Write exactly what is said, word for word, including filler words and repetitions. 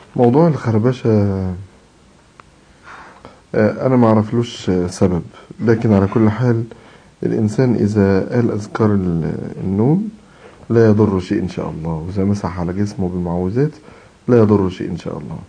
موضوع الخربشة آه، أنا ما أعرفلوش آه، سبب، لكن على كل حال الإنسان إذا قال أذكار ال- النوم لا يضر شيء إن شاء الله، وإذا مسح على جسمه بالمعوذات لا يضر شيء إن شاء الله.